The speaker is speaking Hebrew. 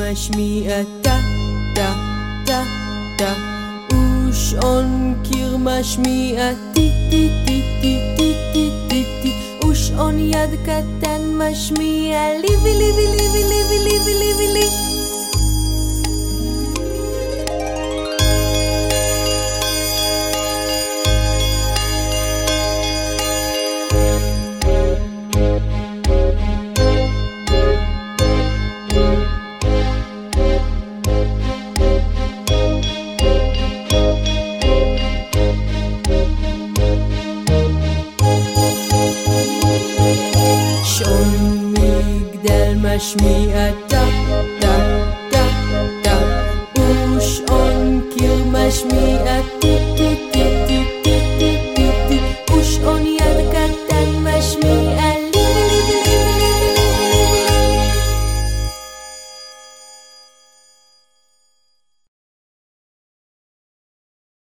משמיע טה טה טה טה, ושעון קיר משמיע טי טי טי טי טי טי טי טי, ושעון יד קטן משמיע ליבי ליבי ליבי ליבי ליבי ליבי לי. שעון מגדל משמיע